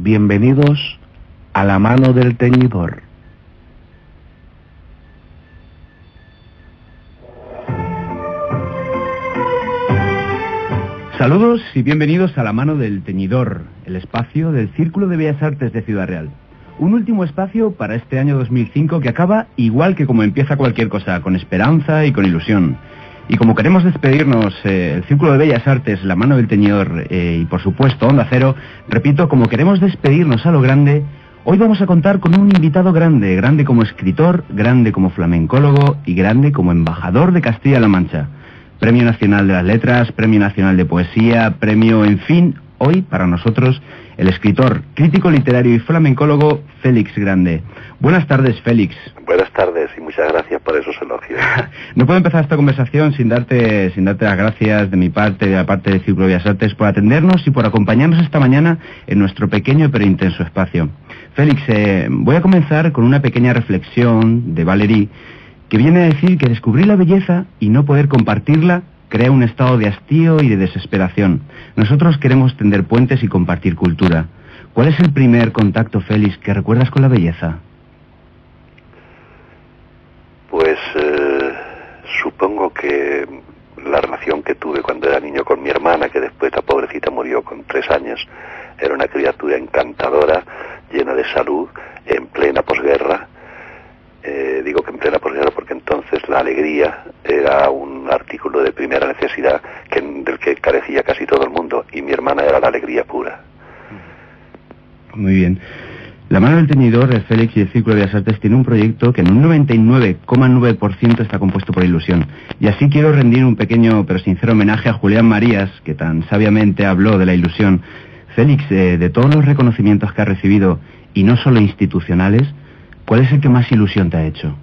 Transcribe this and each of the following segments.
Bienvenidos a la mano del teñidor. Saludos y bienvenidos a la mano del teñidor, el espacio del Círculo de Bellas Artes de Ciudad Real. Un último espacio para este año 2005 que acaba igual que como empieza cualquier cosa, con esperanza y con ilusión. Y como queremos despedirnos, el Círculo de Bellas Artes, la mano del teñidor y por supuesto Onda Cero, repito, como queremos despedirnos a lo grande, hoy vamos a contar con un invitado grande, grande como escritor, grande como flamencólogo y grande como embajador de Castilla-La Mancha. Premio Nacional de las Letras, Premio Nacional de Poesía, premio, en fin, hoy para nosotros el escritor, crítico literario y flamencólogo Félix Grande. Buenas tardes, Félix. Buenas tardes y muchas gracias por esos elogios. No puedo empezar esta conversación sin darte las gracias de mi parte, de la parte del Círculo de Bellas Artes, por atendernos y por acompañarnos esta mañana en nuestro pequeño pero intenso espacio. Félix, voy a comenzar con una pequeña reflexión de Valéry, que viene a decir que descubrir la belleza y no poder compartirla crea un estado de hastío y de desesperación. Nosotros queremos tender puentes y compartir cultura. ¿Cuál es el primer contacto, Félix, que recuerdas con la belleza? Pues supongo que la relación que tuve cuando era niño con mi hermana, que después la pobrecita murió con 3 años, era una criatura encantadora, llena de salud, en plena posguerra. Digo que en plena posguerra porque entonces la alegría era un artículo de primera necesidad del que carecía casi todo el mundo, y mi hermana era la alegría pura. Muy bien. La mano del teñidor, el Félix y el Círculo de Bellas Artes tiene un proyecto que en un 99,9% está compuesto por ilusión. Y así quiero rendir un pequeño pero sincero homenaje a Julián Marías, que tan sabiamente habló de la ilusión. Félix, de todos los reconocimientos que ha recibido, y no solo institucionales, ¿cuál es el que más ilusión te ha hecho?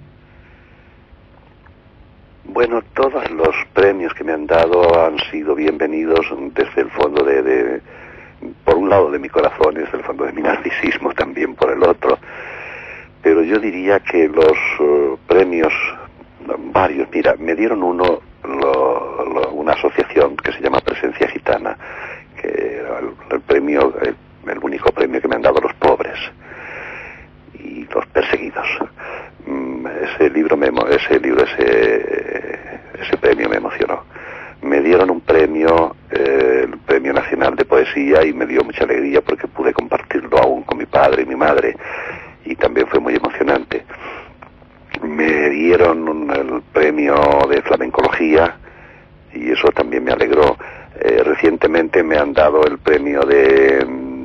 Bueno, todos los premios que me han dado han sido bienvenidos desde el fondo por un lado de mi corazón y desde el fondo de mi narcisismo también por el otro. Pero yo diría que los premios, varios, mira, me dieron una asociación que se llama Presencia Gitana, que era el único premio que me han dado los pobres y los perseguidos. Ese premio me emocionó. Me dieron un premio, el Premio Nacional de Poesía, y me dio mucha alegría porque pude compartirlo aún con mi padre y mi madre, y también fue muy emocionante. Me dieron el premio de flamencología y eso también me alegró. Recientemente me han dado el premio de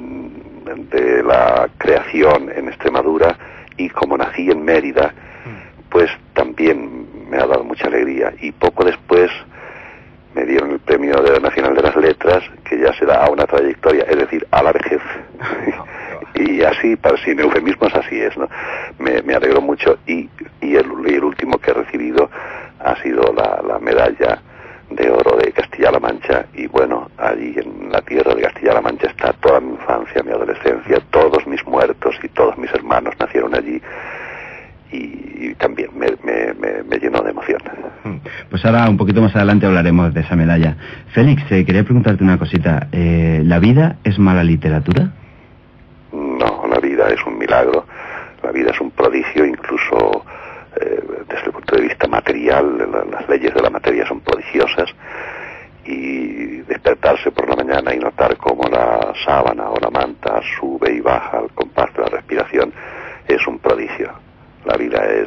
la creación en Extremadura, y como nací en Mérida, pues también me ha dado mucha alegría. Y poco después me dieron el Premio Nacional de las Letras, que ya se da a una trayectoria, es decir, a la vejez. Y así, sin eufemismos, así es, ¿no? Me alegró mucho, y el último que he recibido ha sido la medalla de oro de Castilla-La Mancha, y bueno, allí en la tierra de Castilla-La Mancha está toda mi infancia, mi adolescencia, todos mis muertos y todos mis hermanos nacieron allí, y también me llenó de emoción. Pues ahora, un poquito más adelante, hablaremos de esa medalla. Félix, quería preguntarte una cosita. ¿La vida es mala literatura? No, la vida es un milagro, la vida es un prodigio, incluso desde el punto de vista material. Las leyes de la materia son prodigiosas, y despertarse por la mañana y notar cómo la sábana o la manta sube y baja al compás de la respiración es un prodigio. La vida es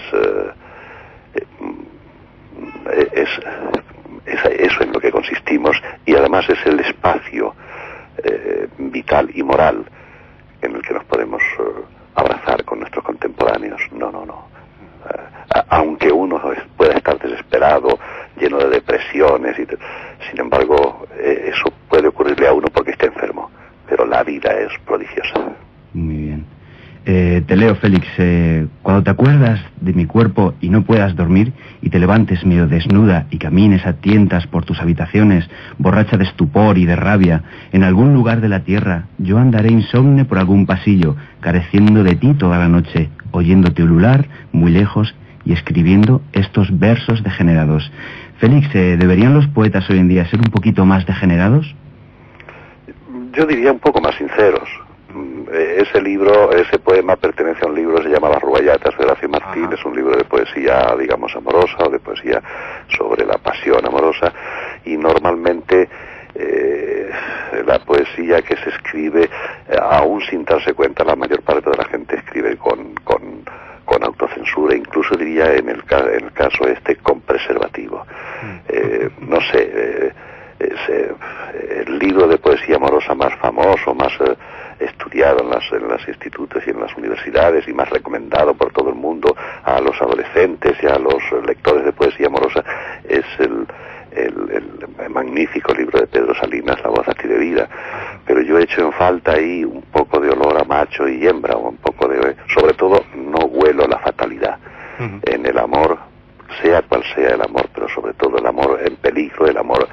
eso en lo que consistimos, y además es el espacio vital y moral en el que nos podemos abrazar con nuestros contemporáneos. No. Aunque uno pueda estar desesperado, lleno de depresiones, sin embargo, eso puede ocurrirle a uno porque está enfermo, pero la vida es prodigiosa. Muy bien. Te leo, Félix. Cuando te acuerdas de mi cuerpo y no puedas dormir, y te levantes medio desnuda y camines a tientas por tus habitaciones, borracha de estupor y de rabia, en algún lugar de la tierra, yo andaré insomne por algún pasillo, careciendo de ti toda la noche, oyéndote ulular muy lejos y escribiendo estos versos degenerados. Félix, ¿deberían los poetas hoy en día ser un poquito más degenerados? Yo diría un poco más sinceros. Ese poema pertenece a un libro que se llama Las Rubayatas de Horacio Martín. Ajá. Es un libro de poesía, digamos, amorosa, o de poesía sobre la pasión amorosa, y normalmente la poesía que se escribe, aún sin darse cuenta, la mayor parte de la gente escribe con autocensura, incluso diría en el caso con preservativo. No sé, el libro de poesía amorosa más famoso, más estudiado en los institutos y en las universidades, y más recomendado por todo el mundo a los adolescentes y a los lectores de poesía amorosa, es el magnífico libro de Pedro Salinas, La voz a ti de vida. Pero yo echo en falta ahí un poco de olor a macho y hembra, o un poco sobre todo no huelo la fatalidad en el amor, sea cual sea el amor, pero sobre todo el amor en peligro, el amor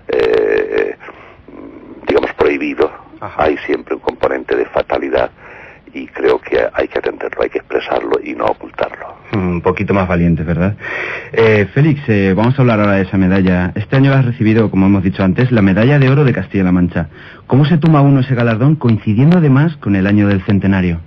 digamos prohibido. Ajá. Hay siempre un componente de fatalidad, y creo que hay que atenderlo, hay que expresarlo y no ocultarlo. Un poquito más valiente, ¿verdad? Félix, vamos a hablar ahora de esa medalla. Este año has recibido, como hemos dicho antes, la Medalla de Oro de Castilla-La Mancha. ¿Cómo se toma uno ese galardón, coincidiendo además con el año del centenario?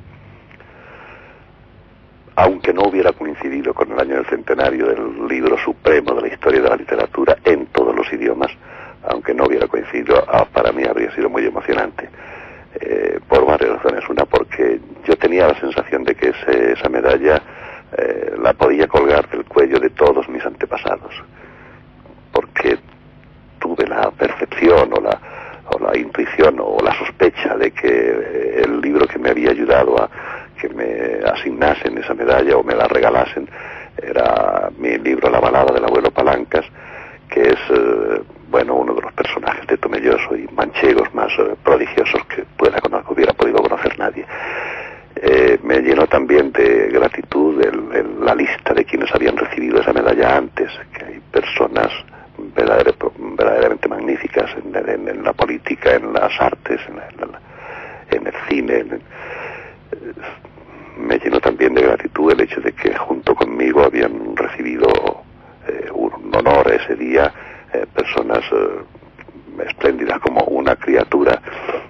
Aunque no hubiera coincidido con el año del centenario del libro supremo de la historia de la literatura en todos los idiomas, aunque no hubiera coincidido, para mí habría sido muy emocionante. Por varias razones. Una, porque yo tenía la sensación de que esa medalla la podía colgar del cuello de todos mis antepasados, porque tuve la percepción o la intuición o la sospecha de que el libro que me había ayudado a que me asignasen esa medalla o me la regalasen era mi libro La balada del abuelo Palancas, que es uno de los personajes de Tomelloso y manchegos más prodigiosos que hubiera podido conocer nadie. Me llenó también de gratitud la lista de quienes habían recibido esa medalla antes, que hay personas verdaderamente magníficas en la política, en las artes, en el cine. Me llenó también de gratitud el hecho de que junto conmigo habían recibido un honor ese día personas espléndidas, como una criatura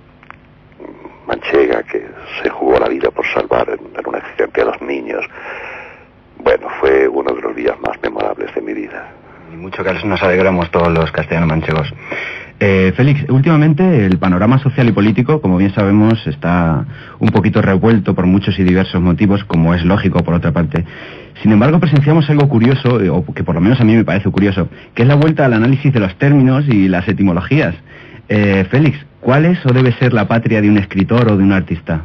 manchega que se jugó la vida por salvar en un accidente a 2 niños. Bueno, fue uno de los días más memorables de mi vida. Y mucho que nos alegramos todos los castellano-manchegos. Félix, últimamente el panorama social y político, como bien sabemos, está un poquito revuelto por muchos y diversos motivos, como es lógico por otra parte. Sin embargo, presenciamos algo curioso, o que por lo menos a mí me parece curioso, que es la vuelta al análisis de los términos y las etimologías. Félix, ¿cuál es o debe ser la patria de un escritor o de un artista?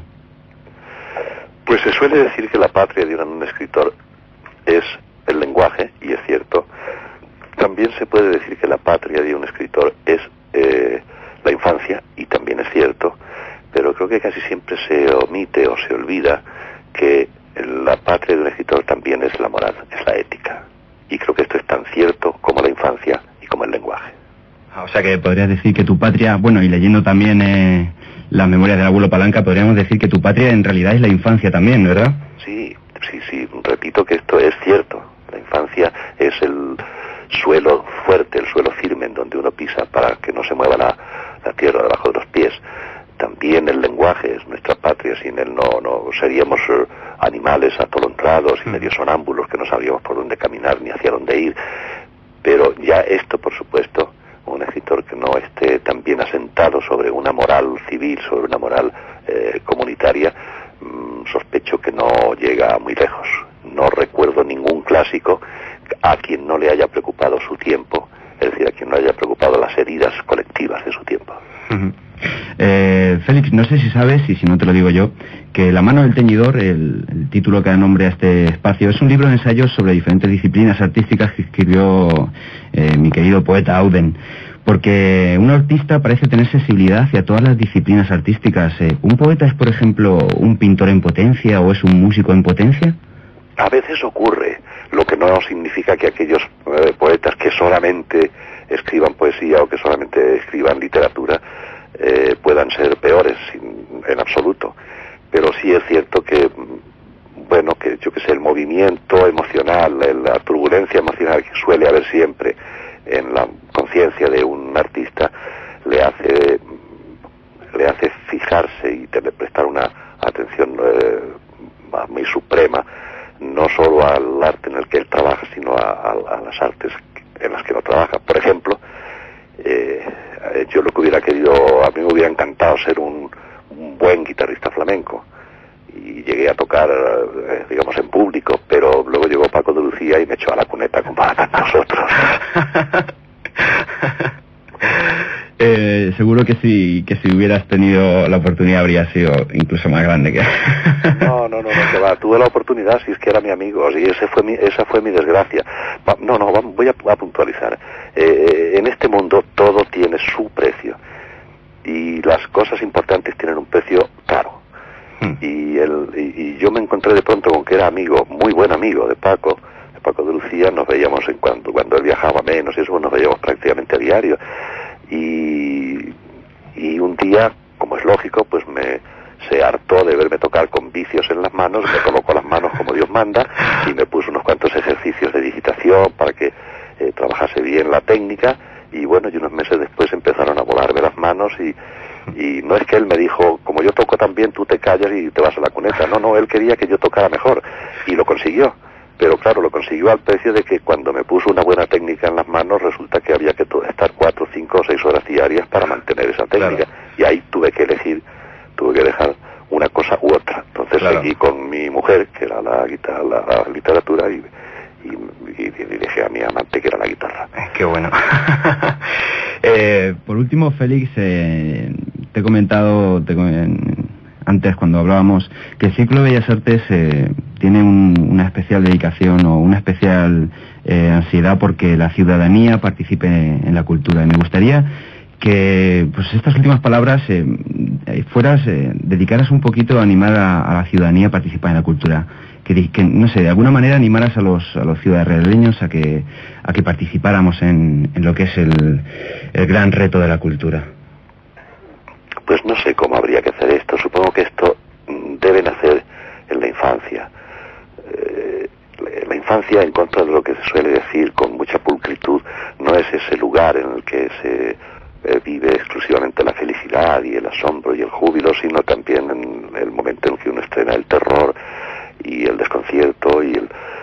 Pues se suele decir que la patria de un escritor es el lenguaje, y es cierto. También se puede decir que la patria de un escritor es la infancia, y también es cierto, pero creo que casi siempre se omite o se olvida que la patria de un escritor también es la moral, es la ética, y creo que esto es tan cierto como la infancia y como el lenguaje. O sea que podrías decir que tu patria, bueno, y leyendo también las memorias del abuelo Palanca, podríamos decir que tu patria en realidad es la infancia también, ¿verdad? Sí, repito que esto es cierto. La infancia es el suelo fuerte, el suelo firme en donde uno pisa para que no se mueva la tierra debajo de los pies. También el lenguaje es nuestra patria, sin él no seríamos animales atolondrados y medio sonámbulos que no sabríamos por dónde caminar ni hacia dónde ir. Pero ya esto, por supuesto, un escritor que no esté tan bien asentado sobre una moral civil, sobre una moral comunitaria, sospecho que no llega muy lejos. No recuerdo ningún clásico a quien no le haya preocupado su tiempo, es decir, a quien no haya preocupado las heridas colectivas de su tiempo. Félix, no sé si sabes, y si no te lo digo yo, que La mano del teñidor, el título que da nombre a este espacio, es un libro de ensayos sobre diferentes disciplinas artísticas que escribió mi querido poeta Auden. Porque un artista parece tener sensibilidad hacia todas las disciplinas artísticas. ¿Un poeta es, por ejemplo, un pintor en potencia o es un músico en potencia? A veces ocurre, lo que no significa que aquellos poetas que solamente escriban poesía o que solamente escriban literatura puedan ser peores en absoluto. Pero sí es cierto que, que yo que sé, el movimiento emocional, la turbulencia emocional que suele haber siempre en la conciencia de un artista le hace fijarse y prestar una yo lo que hubiera querido, a mí me hubiera encantado ser un buen guitarrista flamenco, y llegué a tocar, digamos, en público, pero luego llegó Paco de Lucía y me echó a la cuneta como a tantos otros. Seguro que si hubieras tenido la oportunidad habría sido incluso más grande que... No, que va, tuve la oportunidad, si es que era mi amigo, y esa fue mi desgracia. Voy a puntualizar. En este mundo todo tiene su precio, y las cosas importantes tienen un precio caro. Y yo me encontré de pronto con que era amigo, muy buen amigo de Paco de Lucía. Nos veíamos cuando él viajaba menos, y eso nos veíamos prácticamente a diario. Y un día, como es lógico, pues se hartó de verme tocar con vicios en las manos, me colocó las manos como Dios manda y me puso unos cuantos ejercicios de digitación para que trabajase bien la técnica, y bueno, y unos meses después empezaron a volarme las manos, y no es que él me dijo, como yo toco tan bien, tú te callas y te vas a la cuneta. No, él quería que yo tocara mejor, y lo consiguió. Pero claro, lo consiguió al precio de que cuando me puso una buena técnica en las manos, resulta que había que estar 4, 5 o 6 horas diarias para mantener esa técnica. Claro. Y ahí tuve que dejar una cosa u otra. Entonces seguí con mi mujer, que era la literatura, y dejé a mi amante, que era la guitarra. Qué bueno. Por último, Félix, te he comentado antes, cuando hablábamos, que el Círculo de Bellas Artes tiene una especial dedicación o una especial ansiedad porque la ciudadanía participe en la cultura. Y me gustaría que pues estas últimas palabras dedicaras un poquito a animar a la ciudadanía a participar en la cultura. Que no sé, de alguna manera animaras a los ciudadanos a que participáramos en lo que es el gran reto de la cultura. Pues no sé cómo habría que hacer esto. Supongo que esto debe nacer en la infancia. La infancia, en contra de lo que se suele decir con mucha pulcritud, no es ese lugar en el que se vive exclusivamente la felicidad y el asombro y el júbilo, sino también en el momento en que uno estrena el terror y el desconcierto y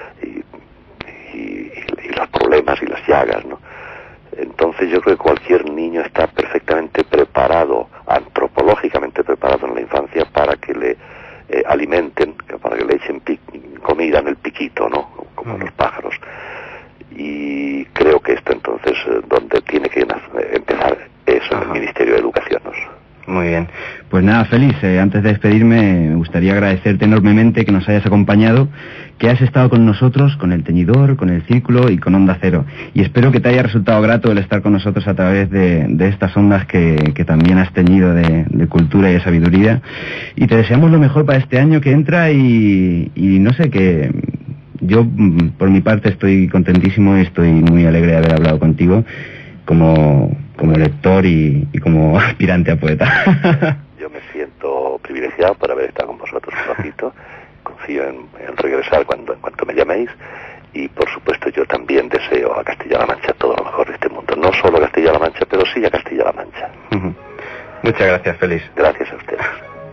los problemas y las llagas, ¿no? Entonces yo creo que cualquier niño está perfectamente preparado, antropológicamente preparado en la infancia, para que le alimenten, para que le echen comida en el piquito, ¿no? Como los pájaros. Y creo que esto entonces donde tiene que empezar eso, en el Ministerio de Educación, ¿no? Muy bien. Pues nada, Félix, antes de despedirme, me gustaría agradecerte enormemente que nos hayas acompañado, que has estado con nosotros, con el Teñidor, con el Círculo y con Onda Cero. Y espero que te haya resultado grato el estar con nosotros a través de estas ondas que también has teñido de cultura y de sabiduría. Y te deseamos lo mejor para este año que entra, y no sé, que yo por mi parte estoy contentísimo y estoy muy alegre de haber hablado contigo como lector y como aspirante a poeta. Yo me siento privilegiado por haber estado con vosotros un ratito. Confío en regresar en cuanto me llaméis, y por supuesto yo también deseo a Castilla-La Mancha todo lo mejor de este mundo. No solo a Castilla-La Mancha, pero sí a Castilla-La Mancha. Muchas gracias, Félix. Gracias a ustedes.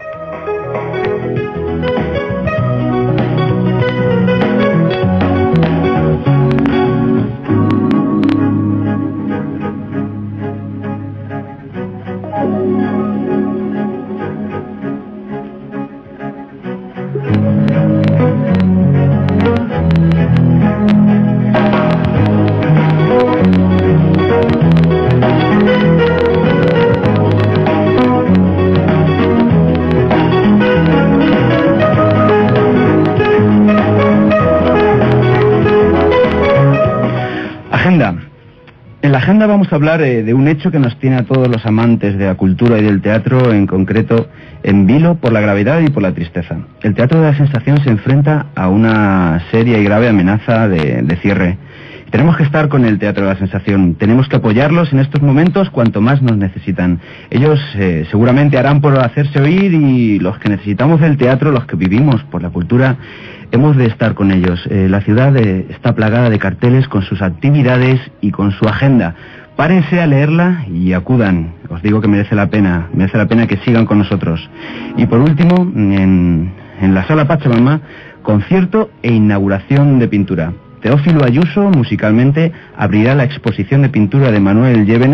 En la agenda vamos a hablar de un hecho que nos tiene a todos los amantes de la cultura y del teatro, en concreto en vilo por la gravedad y por la tristeza. El Teatro de la Sensación se enfrenta a una seria y grave amenaza de cierre. Tenemos que estar con el Teatro de la Sensación, tenemos que apoyarlos en estos momentos cuanto más nos necesitan. Ellos seguramente harán por hacerse oír, y los que necesitamos del teatro, los que vivimos por la cultura, hemos de estar con ellos. La ciudad está plagada de carteles con sus actividades y con su agenda. Párense a leerla y acudan. Os digo que merece la pena que sigan con nosotros. Y por último, en la Sala Pachamama, concierto e inauguración de pintura. Teófilo Ayuso, musicalmente, abrirá la exposición de pintura de Manuel Llévenes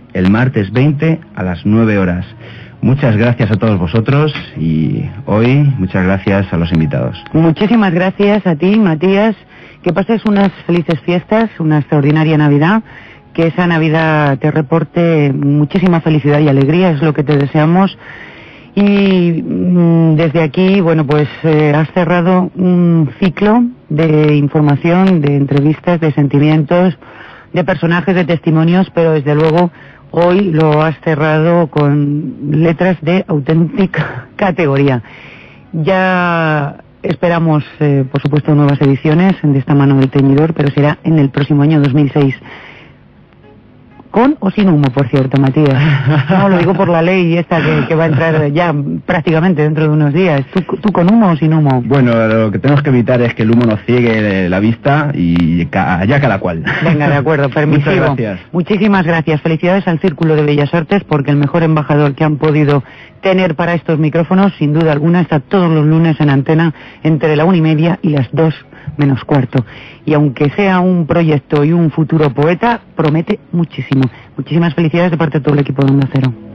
el martes 20 a las 9 horas. Muchas gracias a todos vosotros y hoy muchas gracias a los invitados. Muchísimas gracias a ti, Matías. Que pases unas felices fiestas, una extraordinaria Navidad. Que esa Navidad te reporte muchísima felicidad y alegría, es lo que te deseamos. Y desde aquí, bueno, pues has cerrado un ciclo de información, de entrevistas, de sentimientos, de personajes, de testimonios, pero desde luego hoy lo has cerrado con letras de auténtica categoría. Ya esperamos, por supuesto, nuevas ediciones de esta mano del teñidor, pero será en el próximo año 2006. ¿Con o sin humo, por cierto, Matías? No, lo digo por la ley esta que va a entrar ya prácticamente dentro de unos días. ¿Tú con humo o sin humo? Bueno, lo que tenemos que evitar es que el humo nos ciegue la vista y ya cada cual. Venga, de acuerdo, permisivo. Muchas gracias. Muchísimas gracias. Felicidades al Círculo de Bellas Artes, porque el mejor embajador que han podido tener para estos micrófonos, sin duda alguna, está todos los lunes en antena entre la 1:30 y las 2 menos cuarto. Y aunque sea un proyecto y un futuro poeta, promete muchísimo. Muchísimas felicidades de parte de todo el equipo de Onda Cero.